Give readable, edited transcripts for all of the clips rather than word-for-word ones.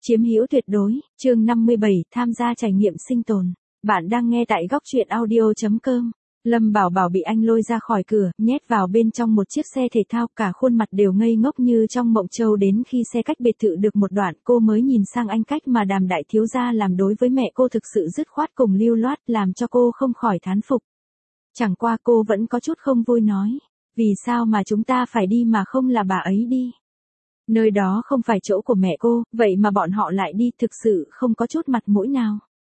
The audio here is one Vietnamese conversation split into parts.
Chiếm hữu tuyệt đối, chương 57, tham gia trải nghiệm sinh tồn. Bạn đang nghe tại góc truyện audio.com. Lâm Bảo Bảo bị anh lôi ra khỏi cửa, nhét vào bên trong một chiếc xe thể thao, cả khuôn mặt đều ngây ngốc như trong mộng châu. Đến khi xe cách biệt thự được một đoạn, cô mới nhìn sang anh cách mà Đàm đại thiếu gia làm đối với mẹ cô thực sự dứt khoát cùng lưu loát, làm cho cô không khỏi thán phục. Chẳng qua cô vẫn có chút không vui nói, vì sao mà chúng ta phải đi mà không là bà ấy đi? Nơi đó không phải chỗ của mẹ cô, vậy mà bọn họ lại đi, thực sự không có chút mặt mũi nào.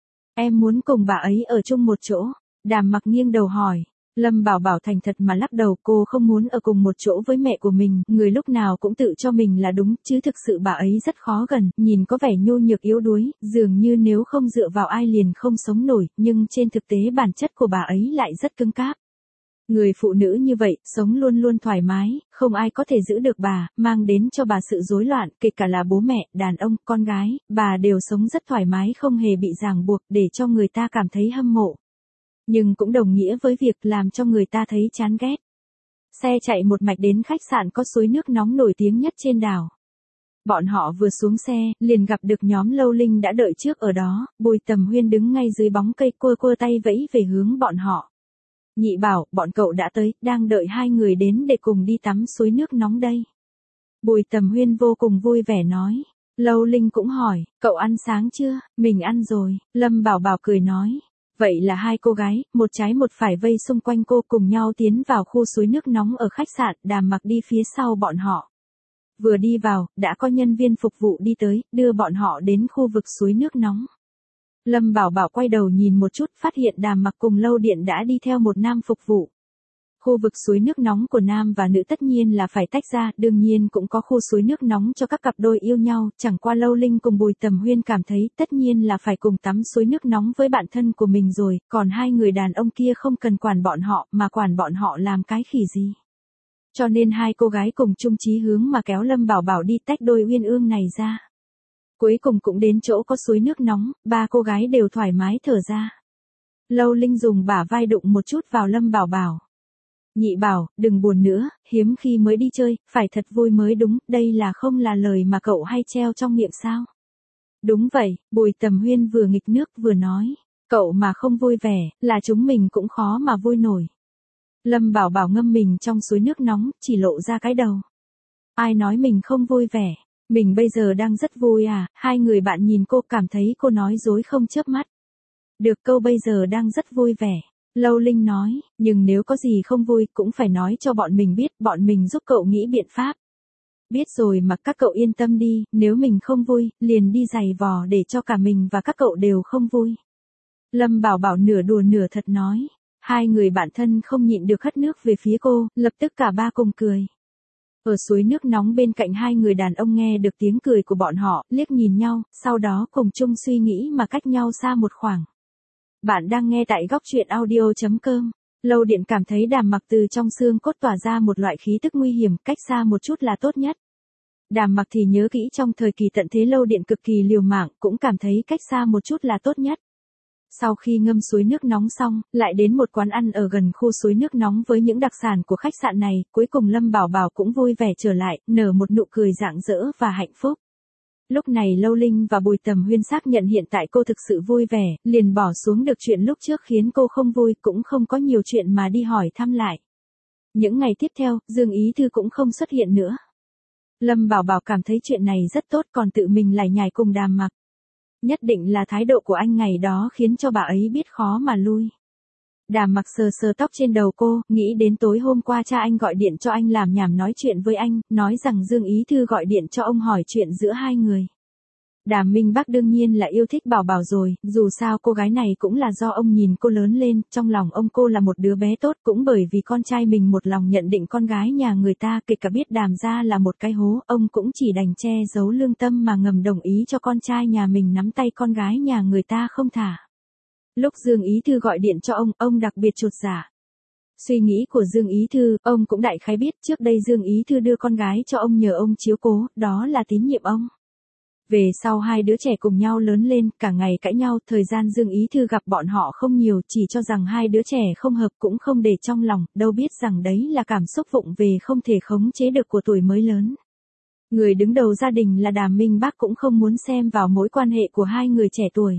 Em muốn cùng bà ấy ở chung một chỗ. Đàm Mặc nghiêng đầu hỏi. Lâm Bảo Bảo thành thật mà lắc đầu, cô không muốn ở cùng một chỗ với mẹ của mình, người lúc nào cũng tự cho mình là đúng, chứ thực sự bà ấy rất khó gần, nhìn có vẻ nhu nhược yếu đuối, dường như nếu không dựa vào ai liền không sống nổi, nhưng trên thực tế bản chất của bà ấy lại rất cứng cáp. Người phụ nữ như vậy, sống luôn luôn thoải mái, không ai có thể giữ được bà, mang đến cho bà sự rối loạn, kể cả là bố mẹ, đàn ông, con gái, bà đều sống rất thoải mái, không hề bị ràng buộc, để cho người ta cảm thấy hâm mộ. Nhưng cũng đồng nghĩa với việc làm cho người ta thấy chán ghét. Xe chạy một mạch đến khách sạn có suối nước nóng nổi tiếng nhất trên đảo. Bọn họ vừa xuống xe, liền gặp được nhóm Lâu Linh đã đợi trước ở đó, Bùi Tầm Huyên đứng ngay dưới bóng cây cua tay vẫy về hướng bọn họ. Nhị Bảo, bọn cậu đã tới, đang đợi hai người đến để cùng đi tắm suối nước nóng đây. Bùi Tầm Huyên vô cùng vui vẻ nói. Lâu Linh cũng hỏi, cậu ăn sáng chưa? Mình ăn rồi, Lâm Bảo Bảo cười nói. Vậy là hai cô gái, một trái một phải vây xung quanh cô cùng nhau tiến vào khu suối nước nóng ở khách sạn, Đàm Mặc đi phía sau bọn họ. Vừa đi vào, đã có nhân viên phục vụ đi tới, đưa bọn họ đến khu vực suối nước nóng. Lâm Bảo Bảo quay đầu nhìn một chút, phát hiện Đàm Mặc cùng Lâu Điện đã đi theo một nam phục vụ. Khu vực suối nước nóng của nam và nữ tất nhiên là phải tách ra, đương nhiên cũng có khu suối nước nóng cho các cặp đôi yêu nhau, chẳng qua Lâu Linh cùng Bùi Tầm Huyên cảm thấy tất nhiên là phải cùng tắm suối nước nóng với bạn thân của mình rồi, còn hai người đàn ông kia không cần quản bọn họ, mà quản bọn họ làm cái khỉ gì. Cho nên hai cô gái cùng chung chí hướng mà kéo Lâm Bảo Bảo đi tách đôi uyên ương này ra. Cuối cùng cũng đến chỗ có suối nước nóng, ba cô gái đều thoải mái thở ra. Lâu Linh dùng bả vai đụng một chút vào Lâm Bảo Bảo. Nhị Bảo, đừng buồn nữa, hiếm khi mới đi chơi, phải thật vui mới đúng, đây là không là lời mà cậu hay treo trong miệng sao? Đúng vậy, Bùi Tầm Huyên vừa nghịch nước vừa nói, cậu mà không vui vẻ, là chúng mình cũng khó mà vui nổi. Lâm Bảo Bảo ngâm mình trong suối nước nóng, chỉ lộ ra cái đầu. Ai nói mình không vui vẻ? Mình bây giờ đang rất vui à? Hai người bạn nhìn cô cảm thấy cô nói dối không chớp mắt. Được, câu bây giờ đang rất vui vẻ. Lâu Linh nói, nhưng nếu có gì không vui cũng phải nói cho bọn mình biết, bọn mình giúp cậu nghĩ biện pháp. Biết rồi mà các cậu yên tâm đi, nếu mình không vui, liền đi giày vò để cho cả mình và các cậu đều không vui. Lâm Bảo Bảo nửa đùa nửa thật nói. Hai người bạn thân không nhịn được hất nước về phía cô, lập tức cả ba cùng cười. Ở suối nước nóng bên cạnh hai người đàn ông nghe được tiếng cười của bọn họ, liếc nhìn nhau, sau đó cùng chung suy nghĩ mà cách nhau xa một khoảng. Bạn đang nghe tại góc truyện audio.com. Lâu Điện cảm thấy Đàm Mặc từ trong xương cốt tỏa ra một loại khí tức nguy hiểm, cách xa một chút là tốt nhất. Đàm Mặc thì nhớ kỹ trong thời kỳ tận thế Lâu Điện cực kỳ liều mạng, cũng cảm thấy cách xa một chút là tốt nhất. Sau khi ngâm suối nước nóng xong, lại đến một quán ăn ở gần khu suối nước nóng với những đặc sản của khách sạn này, cuối cùng Lâm Bảo Bảo cũng vui vẻ trở lại, nở một nụ cười rạng rỡ và hạnh phúc. Lúc này Lâu Linh và Bùi Tầm Huyên xác nhận hiện tại cô thực sự vui vẻ, liền bỏ xuống được chuyện lúc trước khiến cô không vui, cũng không có nhiều chuyện mà đi hỏi thăm lại. Những ngày tiếp theo, Dương Ý Thư cũng không xuất hiện nữa. Lâm Bảo Bảo cảm thấy chuyện này rất tốt, còn tự mình lải nhải cùng Đàm Mặc. Nhất định là thái độ của anh ngày đó khiến cho bà ấy biết khó mà lui. Đàm Mặc sờ sờ tóc trên đầu cô, nghĩ đến tối hôm qua cha anh gọi điện cho anh làm nhảm nói chuyện với anh, nói rằng Dương Ý Thư gọi điện cho ông hỏi chuyện giữa hai người. Đàm Minh Bắc đương nhiên là yêu thích Bảo Bảo rồi, dù sao cô gái này cũng là do ông nhìn cô lớn lên, trong lòng ông cô là một đứa bé tốt, cũng bởi vì con trai mình một lòng nhận định con gái nhà người ta, kể cả biết Đàm gia là một cái hố, ông cũng chỉ đành che giấu lương tâm mà ngầm đồng ý cho con trai nhà mình nắm tay con gái nhà người ta không thả. Lúc Dương Ý Thư gọi điện cho ông đặc biệt chột dạ. Suy nghĩ của Dương Ý Thư, ông cũng đại khái biết, trước đây Dương Ý Thư đưa con gái cho ông nhờ ông chiếu cố, đó là tín nhiệm ông. Về sau hai đứa trẻ cùng nhau lớn lên, cả ngày cãi nhau, thời gian Dương Ý Thư gặp bọn họ không nhiều, chỉ cho rằng hai đứa trẻ không hợp cũng không để trong lòng, đâu biết rằng đấy là cảm xúc vụng về không thể khống chế được của tuổi mới lớn. Người đứng đầu gia đình là Đàm Minh Bắc cũng không muốn xem vào mối quan hệ của hai người trẻ tuổi.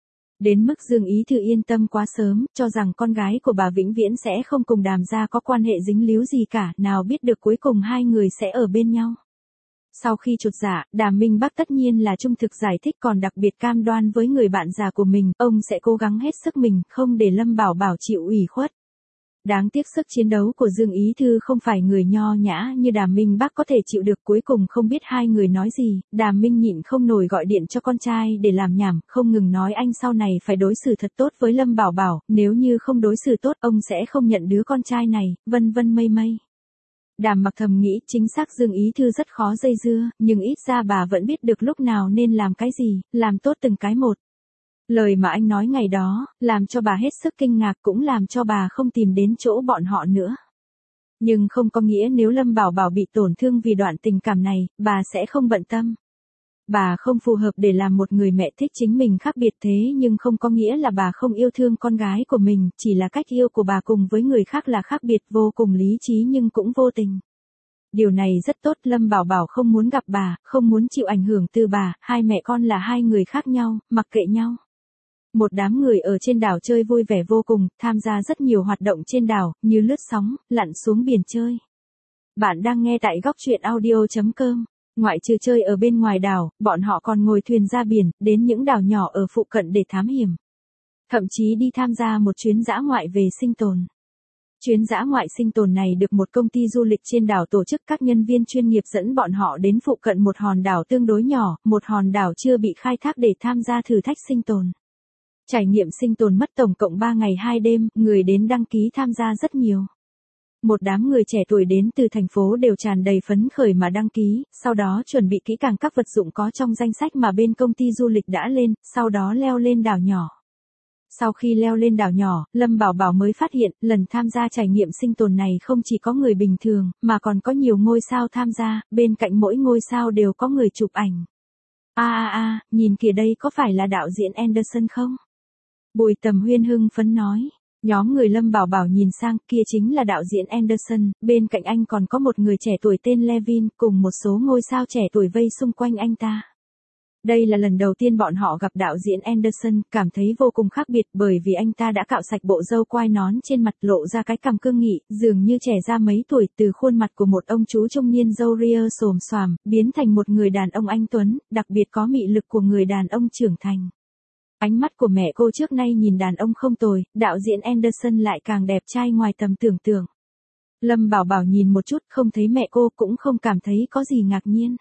Đến mức Dương Ý Thư yên tâm quá sớm, cho rằng con gái của bà vĩnh viễn sẽ không cùng Đàm gia có quan hệ dính líu gì cả, nào biết được cuối cùng hai người sẽ ở bên nhau. Sau khi chột dạ, Đàm Minh Bắc tất nhiên là trung thực giải thích, còn đặc biệt cam đoan với người bạn già của mình, ông sẽ cố gắng hết sức mình, không để Lâm Bảo Bảo chịu ủy khuất. Đáng tiếc sức chiến đấu của Dương Ý Thư không phải người nho nhã như Đàm Minh Bắc có thể chịu được, cuối cùng không biết hai người nói gì, Đàm Minh nhịn không nổi gọi điện cho con trai để làm nhảm, không ngừng nói anh sau này phải đối xử thật tốt với Lâm Bảo Bảo, nếu như không đối xử tốt ông sẽ không nhận đứa con trai này, vân vân mây mây. Đàm Mặc thầm nghĩ chính xác Dương Ý Thư rất khó dây dưa, nhưng ít ra bà vẫn biết được lúc nào nên làm cái gì, làm tốt từng cái một. Lời mà anh nói ngày đó, làm cho bà hết sức kinh ngạc, cũng làm cho bà không tìm đến chỗ bọn họ nữa. Nhưng không có nghĩa nếu Lâm Bảo Bảo bị tổn thương vì đoạn tình cảm này, bà sẽ không bận tâm. Bà không phù hợp để làm một người mẹ thích chính mình khác biệt, thế nhưng không có nghĩa là bà không yêu thương con gái của mình, chỉ là cách yêu của bà cùng với người khác là khác biệt, vô cùng lý trí nhưng cũng vô tình. Điều này rất tốt, Lâm Bảo Bảo không muốn gặp bà, không muốn chịu ảnh hưởng từ bà, hai mẹ con là hai người khác nhau, mặc kệ nhau. Một đám người ở trên đảo chơi vui vẻ vô cùng, tham gia rất nhiều hoạt động trên đảo, như lướt sóng, lặn xuống biển chơi. Bạn đang nghe tại góc truyện audio.com. Ngoại trừ chơi ở bên ngoài đảo, bọn họ còn ngồi thuyền ra biển, đến những đảo nhỏ ở phụ cận để thám hiểm. Thậm chí đi tham gia một chuyến dã ngoại về sinh tồn. Chuyến dã ngoại sinh tồn này được một công ty du lịch trên đảo tổ chức, các nhân viên chuyên nghiệp dẫn bọn họ đến phụ cận một hòn đảo tương đối nhỏ, một hòn đảo chưa bị khai thác để tham gia thử thách sinh tồn. Trải nghiệm sinh tồn mất tổng cộng 3 ngày 2 đêm, người đến đăng ký tham gia rất nhiều. Một đám người trẻ tuổi đến từ thành phố đều tràn đầy phấn khởi mà đăng ký, sau đó chuẩn bị kỹ càng các vật dụng có trong danh sách mà bên công ty du lịch đã lên, sau đó leo lên đảo nhỏ. Sau khi leo lên đảo nhỏ, Lâm Bảo Bảo mới phát hiện, lần tham gia trải nghiệm sinh tồn này không chỉ có người bình thường, mà còn có nhiều ngôi sao tham gia, bên cạnh mỗi ngôi sao đều có người chụp ảnh. Nhìn kìa, đây có phải là đạo diễn Anderson không? Bùi Tầm Huyên hưng phấn nói. Nhóm người Lâm Bảo Bảo nhìn sang, kia chính là đạo diễn Anderson, bên cạnh anh còn có một người trẻ tuổi tên Levin, cùng một số ngôi sao trẻ tuổi vây xung quanh anh ta. Đây là lần đầu tiên bọn họ gặp đạo diễn Anderson, cảm thấy vô cùng khác biệt bởi vì anh ta đã cạo sạch bộ râu quai nón trên mặt, lộ ra cái cằm cương nghị, dường như trẻ ra mấy tuổi, từ khuôn mặt của một ông chú trung niên râu ria xồm xoàm, biến thành một người đàn ông anh tuấn, đặc biệt có mị lực của người đàn ông trưởng thành. Ánh mắt của mẹ cô trước nay nhìn đàn ông không tồi, đạo diễn Anderson lại càng đẹp trai ngoài tầm tưởng tượng. Lâm Bảo Bảo nhìn một chút, không thấy mẹ cô, cũng không cảm thấy có gì ngạc nhiên.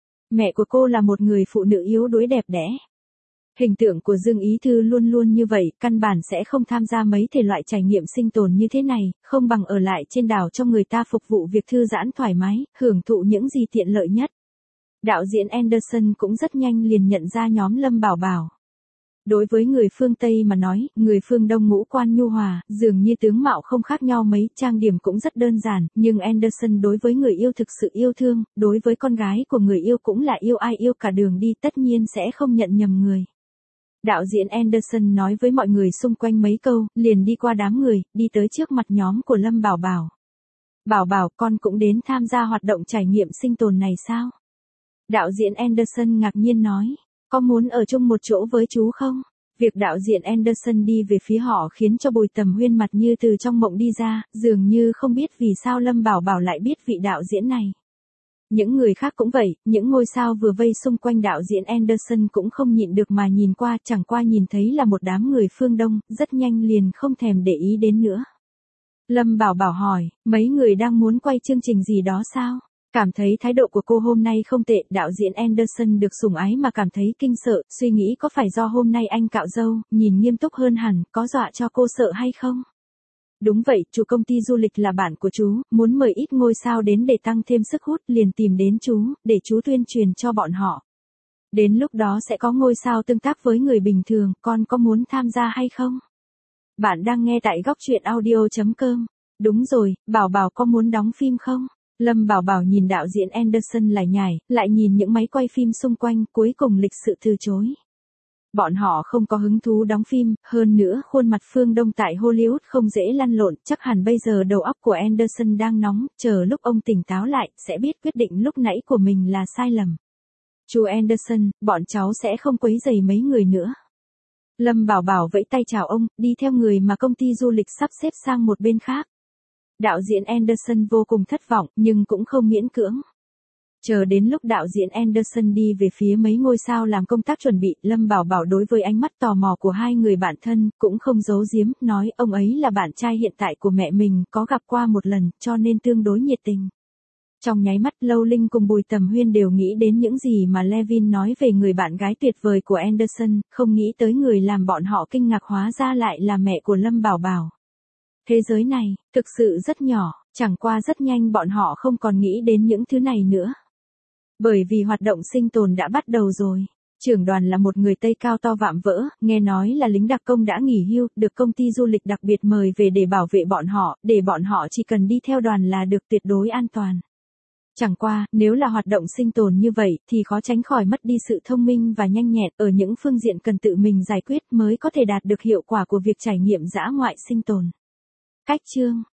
Mẹ của cô là một người phụ nữ yếu đuối đẹp đẽ. Hình tượng của Dương Ý Thư luôn luôn như vậy, căn bản sẽ không tham gia mấy thể loại trải nghiệm sinh tồn như thế này, không bằng ở lại trên đảo cho người ta phục vụ việc thư giãn thoải mái, hưởng thụ những gì tiện lợi nhất. Đạo diễn Anderson cũng rất nhanh liền nhận ra nhóm Lâm Bảo Bảo. Đối với người phương Tây mà nói, người phương Đông ngũ quan nhu hòa, dường như tướng mạo không khác nhau mấy, trang điểm cũng rất đơn giản, nhưng Anderson đối với người yêu thực sự yêu thương, đối với con gái của người yêu cũng là yêu ai yêu cả đường đi, tất nhiên sẽ không nhận nhầm người. Đạo diễn Anderson nói với mọi người xung quanh mấy câu, liền đi qua đám người, đi tới trước mặt nhóm của Lâm Bảo Bảo. Bảo Bảo, con cũng đến tham gia hoạt động trải nghiệm sinh tồn này sao? Đạo diễn Anderson ngạc nhiên nói. Có muốn ở chung một chỗ với chú không? Việc đạo diễn Anderson đi về phía họ khiến cho Bùi Tầm Huyên mặt như từ trong mộng đi ra, dường như không biết vì sao Lâm Bảo Bảo lại biết vị đạo diễn này. Những người khác cũng vậy, những ngôi sao vừa vây xung quanh đạo diễn Anderson cũng không nhịn được mà nhìn qua, chẳng qua nhìn thấy là một đám người phương Đông, rất nhanh liền không thèm để ý đến nữa. Lâm Bảo Bảo hỏi, mấy người đang muốn quay chương trình gì đó sao? Cảm thấy thái độ của cô hôm nay không tệ, đạo diễn Anderson được sủng ái mà cảm thấy kinh sợ, suy nghĩ có phải do hôm nay anh cạo râu, nhìn nghiêm túc hơn hẳn, có dọa cho cô sợ hay không? Đúng vậy, chủ công ty du lịch là bạn của chú, muốn mời ít ngôi sao đến để tăng thêm sức hút, liền tìm đến chú, để chú tuyên truyền cho bọn họ. Đến lúc đó sẽ có ngôi sao tương tác với người bình thường, con có muốn tham gia hay không? Bạn đang nghe tại góc truyện audio.com. Đúng rồi, Bảo Bảo có muốn đóng phim không? Lâm Bảo Bảo nhìn đạo diễn Anderson lại nhải, lại nhìn những máy quay phim xung quanh, cuối cùng lịch sự từ chối. Bọn họ không có hứng thú đóng phim, hơn nữa khuôn mặt phương Đông tại Hollywood không dễ lăn lộn, chắc hẳn bây giờ đầu óc của Anderson đang nóng, chờ lúc ông tỉnh táo lại, sẽ biết quyết định lúc nãy của mình là sai lầm. Chú Anderson, bọn cháu sẽ không quấy rầy mấy người nữa. Lâm Bảo Bảo vẫy tay chào ông, đi theo người mà công ty du lịch sắp xếp sang một bên khác. Đạo diễn Anderson vô cùng thất vọng, nhưng cũng không miễn cưỡng. Chờ đến lúc đạo diễn Anderson đi về phía mấy ngôi sao làm công tác chuẩn bị, Lâm Bảo Bảo đối với ánh mắt tò mò của hai người bạn thân, cũng không giấu giếm, nói ông ấy là bạn trai hiện tại của mẹ mình, có gặp qua một lần, cho nên tương đối nhiệt tình. Trong nháy mắt Lâu Linh cùng Bùi Tầm Huyên đều nghĩ đến những gì mà Levin nói về người bạn gái tuyệt vời của Anderson, không nghĩ tới người làm bọn họ kinh ngạc hóa ra lại là mẹ của Lâm Bảo Bảo. Thế giới này, thực sự rất nhỏ, chẳng qua rất nhanh bọn họ không còn nghĩ đến những thứ này nữa. Bởi vì hoạt động sinh tồn đã bắt đầu rồi. Trưởng đoàn là một người Tây cao to vạm vỡ, nghe nói là lính đặc công đã nghỉ hưu, được công ty du lịch đặc biệt mời về để bảo vệ bọn họ, để bọn họ chỉ cần đi theo đoàn là được tuyệt đối an toàn. Chẳng qua, nếu là hoạt động sinh tồn như vậy, thì khó tránh khỏi mất đi sự thông minh và nhanh nhẹn ở những phương diện cần tự mình giải quyết mới có thể đạt được hiệu quả của việc trải nghiệm dã ngoại sinh tồn. Cách chương